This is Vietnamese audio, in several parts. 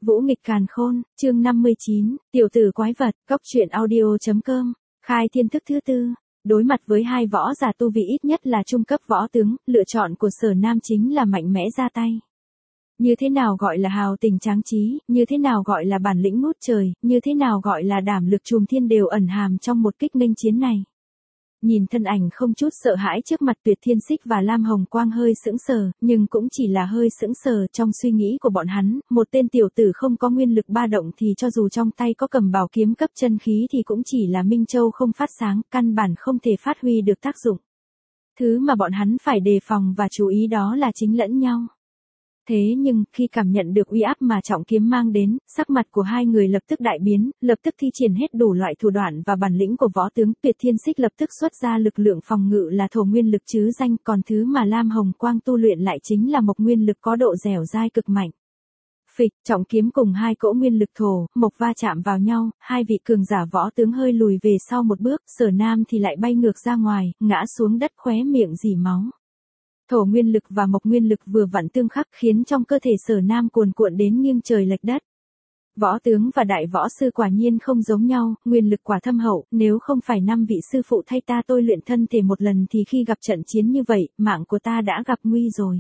Vũ nghịch càn khôn, chương 59, tiểu tử quái vật, góc truyện audio.com, khai thiên thức thứ tư. Đối mặt với hai võ giả tu vị ít nhất là trung cấp võ tướng, lựa chọn của Sở Nam chính là mạnh mẽ ra tay. Như thế nào gọi là hào tình tráng trí, như thế nào gọi là bản lĩnh ngút trời, như thế nào gọi là đảm lực trùm thiên đều ẩn hàm trong một kích nghênh chiến này. Nhìn thân ảnh không chút sợ hãi trước mặt Tuyệt Thiên Xích và Lam Hồng Quang hơi sững sờ, nhưng cũng chỉ là hơi sững sờ trong suy nghĩ của bọn hắn, một tên tiểu tử không có nguyên lực ba động thì cho dù trong tay có cầm bảo kiếm cấp chân khí thì cũng chỉ là Minh Châu không phát sáng, căn bản không thể phát huy được tác dụng. Thứ mà bọn hắn phải đề phòng và chú ý đó là chính lẫn nhau. Thế nhưng, khi cảm nhận được uy áp mà trọng kiếm mang đến, sắc mặt của hai người lập tức đại biến, lập tức thi triển hết đủ loại thủ đoạn và bản lĩnh của võ tướng. Tuyệt Thiên Xích lập tức xuất ra lực lượng phòng ngự là thổ nguyên lực chứ danh, còn thứ mà Lam Hồng Quang tu luyện lại chính là mộc nguyên lực có độ dẻo dai cực mạnh. Phịch, trọng kiếm cùng hai cỗ nguyên lực thổ, mộc va chạm vào nhau, hai vị cường giả võ tướng hơi lùi về sau một bước, Sở Nam thì lại bay ngược ra ngoài, ngã xuống đất khóe miệng rỉ máu. Thổ nguyên lực và mộc nguyên lực vừa vặn tương khắc khiến trong cơ thể Sở Nam cuồn cuộn đến nghiêng trời lệch đất. Võ tướng và đại võ sư quả nhiên không giống nhau, nguyên lực quả thâm hậu, nếu không phải 5 vị sư phụ thay ta tôi luyện thân thể một lần thì khi gặp trận chiến như vậy, mạng của ta đã gặp nguy rồi.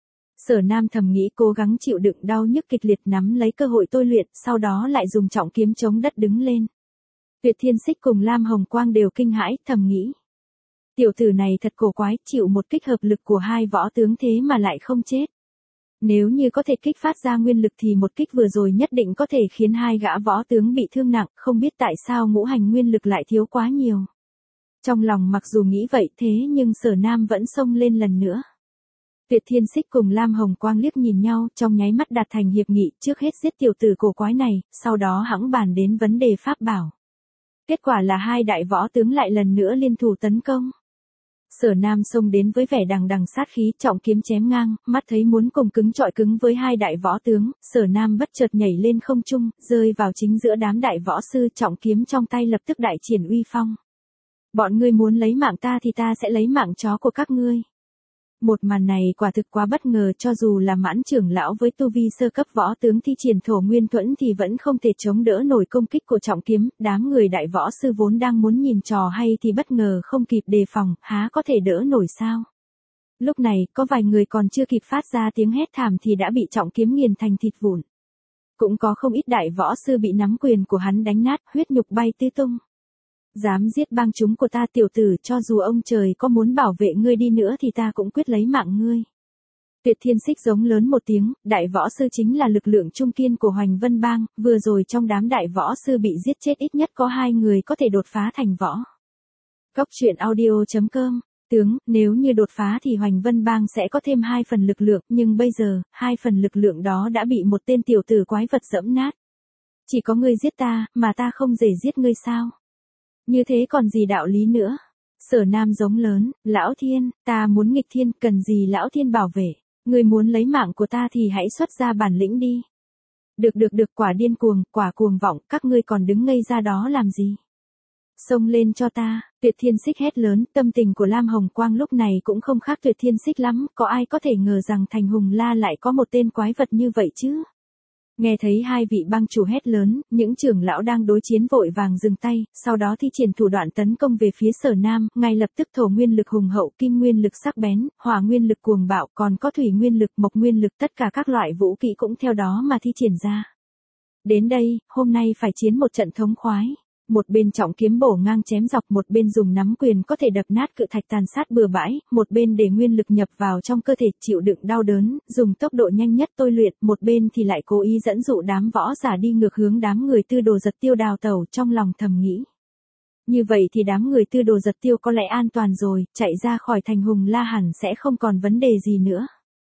Sở Nam thầm nghĩ cố gắng chịu đựng đau nhức kịch liệt nắm lấy cơ hội tôi luyện, sau đó lại dùng trọng kiếm chống đất đứng lên. Tuyệt Thiên Xích cùng Lam Hồng Quang đều kinh hãi, thầm nghĩ. Tiểu tử này thật cổ quái, chịu một kích hợp lực của hai võ tướng thế mà lại không chết. Nếu như có thể kích phát ra nguyên lực thì một kích vừa rồi nhất định có thể khiến hai gã võ tướng bị thương nặng, không biết tại sao ngũ hành nguyên lực lại thiếu quá nhiều. Trong lòng mặc dù nghĩ vậy thế nhưng Sở Nam vẫn xông lên lần nữa. Tuyệt Thiên Xích cùng Lam Hồng Quang liếc nhìn nhau, trong nháy mắt đạt thành hiệp nghị, trước hết giết tiểu tử cổ quái này, sau đó hẵng bàn đến vấn đề pháp bảo. Kết quả là hai đại võ tướng lại lần nữa liên thủ tấn công. Sở Nam xông đến với vẻ đằng đằng sát khí, trọng kiếm chém ngang, mắt thấy muốn cùng cứng chọi cứng với hai đại võ tướng, Sở Nam bất chợt nhảy lên không trung, rơi vào chính giữa đám đại võ sư, trọng kiếm trong tay lập tức đại triển uy phong. Bọn ngươi muốn lấy mạng ta thì ta sẽ lấy mạng chó của các ngươi. Một màn này quả thực quá bất ngờ, cho dù là Mãn trưởng lão với tu vi sơ cấp võ tướng thi triển thổ nguyên thuẫn thì vẫn không thể chống đỡ nổi công kích của trọng kiếm, đám người đại võ sư vốn đang muốn nhìn trò hay thì bất ngờ không kịp đề phòng, há có thể đỡ nổi sao. Lúc này, có vài người còn chưa kịp phát ra tiếng hét thảm thì đã bị trọng kiếm nghiền thành thịt vụn. Cũng có không ít đại võ sư bị nắm quyền của hắn đánh nát, huyết nhục bay tứ tung. Dám giết bang chúng của ta tiểu tử, cho dù ông trời có muốn bảo vệ ngươi đi nữa thì ta cũng quyết lấy mạng ngươi. Tuyệt Thiên Xích giống lớn một tiếng, đại võ sư chính là lực lượng trung kiên của Hoành Vân Bang, vừa rồi trong đám đại võ sư bị giết chết ít nhất có 2 người có thể đột phá thành võ. Góc truyện audio.com, tướng, nếu như đột phá thì Hoành Vân Bang sẽ có thêm 2 phần lực lượng, nhưng bây giờ, 2 phần lực lượng đó đã bị một tên tiểu tử quái vật dẫm nát. Chỉ có ngươi giết ta, mà ta không dễ giết ngươi sao? Như thế còn gì đạo lý nữa? Sở Nam giống lớn, lão thiên, ta muốn nghịch thiên, cần gì lão thiên bảo vệ, ngươi muốn lấy mạng của ta thì hãy xuất ra bản lĩnh đi. Được, quả điên cuồng, quả cuồng vọng, các ngươi còn đứng ngây ra đó làm gì? Xông lên cho ta, Tuyệt Thiên Xích hét lớn, tâm tình của Lam Hồng Quang lúc này cũng không khác Tuyệt Thiên Xích lắm, có ai có thể ngờ rằng thành Hùng La lại có một tên quái vật như vậy chứ? Nghe thấy hai vị bang chủ hét lớn, những trưởng lão đang đối chiến vội vàng dừng tay, sau đó thi triển thủ đoạn tấn công về phía Sở Nam, ngay lập tức thổ nguyên lực hùng hậu, kim nguyên lực sắc bén, hỏa nguyên lực cuồng bạo, còn có thủy nguyên lực, mộc nguyên lực, tất cả các loại vũ kỹ cũng theo đó mà thi triển ra. Đến đây, hôm nay phải chiến một trận thống khoái. Một bên trọng kiếm bổ ngang chém dọc, một bên dùng nắm quyền có thể đập nát cự thạch tàn sát bừa bãi, một bên để nguyên lực nhập vào trong cơ thể chịu đựng đau đớn, dùng tốc độ nhanh nhất tôi luyện, một bên thì lại cố ý dẫn dụ đám võ giả đi ngược hướng đám người Tư Đồ Giật Tiêu đào tẩu, trong lòng thầm nghĩ. Như vậy thì đám người Tư Đồ Giật Tiêu có lẽ an toàn rồi, chạy ra khỏi thành Hùng La hẳn sẽ không còn vấn đề gì nữa.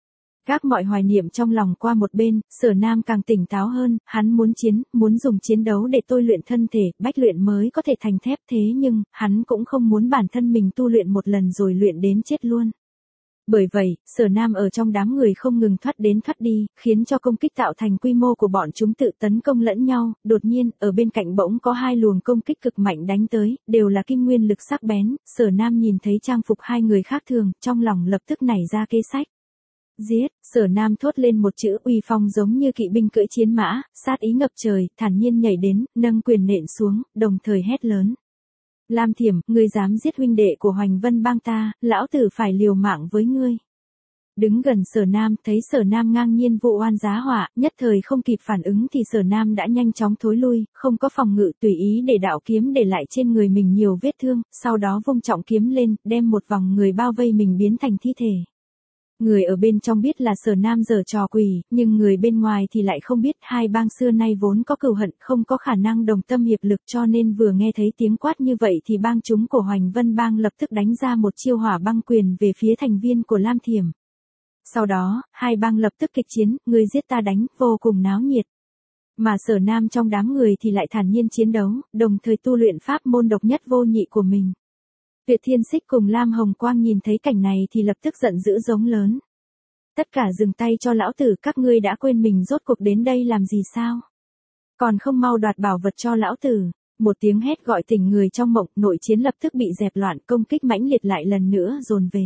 Gác mọi hoài niệm trong lòng qua một bên, Sở Nam càng tỉnh táo hơn, hắn muốn dùng chiến đấu để tôi luyện thân thể, bách luyện mới có thể thành thép, thế nhưng, hắn cũng không muốn bản thân mình tu luyện một lần rồi luyện đến chết luôn. Bởi vậy, Sở Nam ở trong đám người không ngừng thoát đến thoát đi, khiến cho công kích tạo thành quy mô của bọn chúng tự tấn công lẫn nhau, đột nhiên, ở bên cạnh bỗng có 2 luồng công kích cực mạnh đánh tới, đều là kim nguyên lực sắc bén, Sở Nam nhìn thấy trang phục hai người khác thường, trong lòng lập tức nảy ra kế sách. Giết, Sở Nam thốt lên một chữ uy phong giống như kỵ binh cưỡi chiến mã, sát ý ngập trời, thản nhiên nhảy đến, nâng quyền nện xuống, đồng thời hét lớn. Lam Thiểm, ngươi dám giết huynh đệ của Hoành Vân Bang ta, lão tử phải liều mạng với ngươi. Đứng gần Sở Nam, thấy Sở Nam ngang nhiên vụ oan giá họa, nhất thời không kịp phản ứng thì Sở Nam đã nhanh chóng thối lui, không có phòng ngự, tùy ý để đạo kiếm để lại trên người mình nhiều vết thương, sau đó vung trọng kiếm lên, đem một vòng người bao vây mình biến thành thi thể. Người ở bên trong biết là Sở Nam giở trò quỷ, nhưng người bên ngoài thì lại không biết, hai bang xưa nay vốn có cừu hận, không có khả năng đồng tâm hiệp lực, cho nên vừa nghe thấy tiếng quát như vậy thì bang chúng của Hoành Vân Bang lập tức đánh ra một chiêu hỏa băng quyền về phía thành viên của Lam Thiểm. Sau đó, hai bang lập tức kịch chiến, người giết ta đánh, vô cùng náo nhiệt. Mà Sở Nam trong đám người thì lại thản nhiên chiến đấu, đồng thời tu luyện pháp môn độc nhất vô nhị của mình. Tuyệt Thiên Xích cùng Lam Hồng Quang nhìn thấy cảnh này thì lập tức giận dữ giống lớn. Tất cả dừng tay cho lão tử, các ngươi đã quên mình rốt cuộc đến đây làm gì sao? Còn không mau đoạt bảo vật cho lão tử. Một tiếng hét gọi tỉnh người trong mộng, nội chiến lập tức bị dẹp loạn, công kích mãnh liệt lại lần nữa dồn về.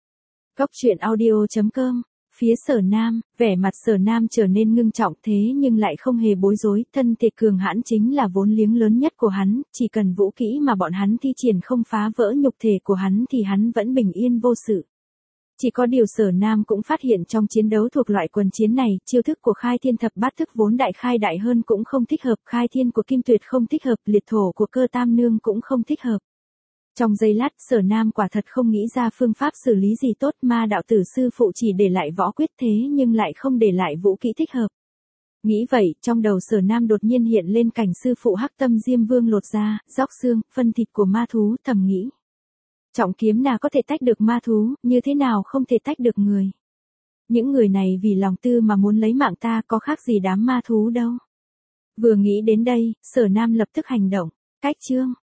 Cốc truyện audio.com. Phía Sở Nam, vẻ mặt Sở Nam trở nên ngưng trọng thế nhưng lại không hề bối rối, thân thể cường hãn chính là vốn liếng lớn nhất của hắn, chỉ cần vũ kỹ mà bọn hắn thi triển không phá vỡ nhục thể của hắn thì hắn vẫn bình yên vô sự. Chỉ có điều Sở Nam cũng phát hiện trong chiến đấu thuộc loại quần chiến này, chiêu thức của Khai Thiên Thập Bát Thức vốn đại khai đại hơn cũng không thích hợp, Khai Thiên của Kim Tuyệt không thích hợp, liệt thổ của Cơ Tam Nương cũng không thích hợp. Trong giây lát, Sở Nam quả thật không nghĩ ra phương pháp xử lý gì tốt, Ma đạo tử sư phụ chỉ để lại võ quyết thế nhưng lại không để lại vũ kỹ thích hợp. Nghĩ vậy, trong đầu Sở Nam đột nhiên hiện lên cảnh sư phụ Hắc Tâm Diêm Vương lột da, róc xương, phân thịt của ma thú, thầm nghĩ. Trọng kiếm nào có thể tách được ma thú, như thế nào không thể tách được người. Những người này vì lòng tư mà muốn lấy mạng ta có khác gì đám ma thú đâu. Vừa nghĩ đến đây, Sở Nam lập tức hành động. Cách chương.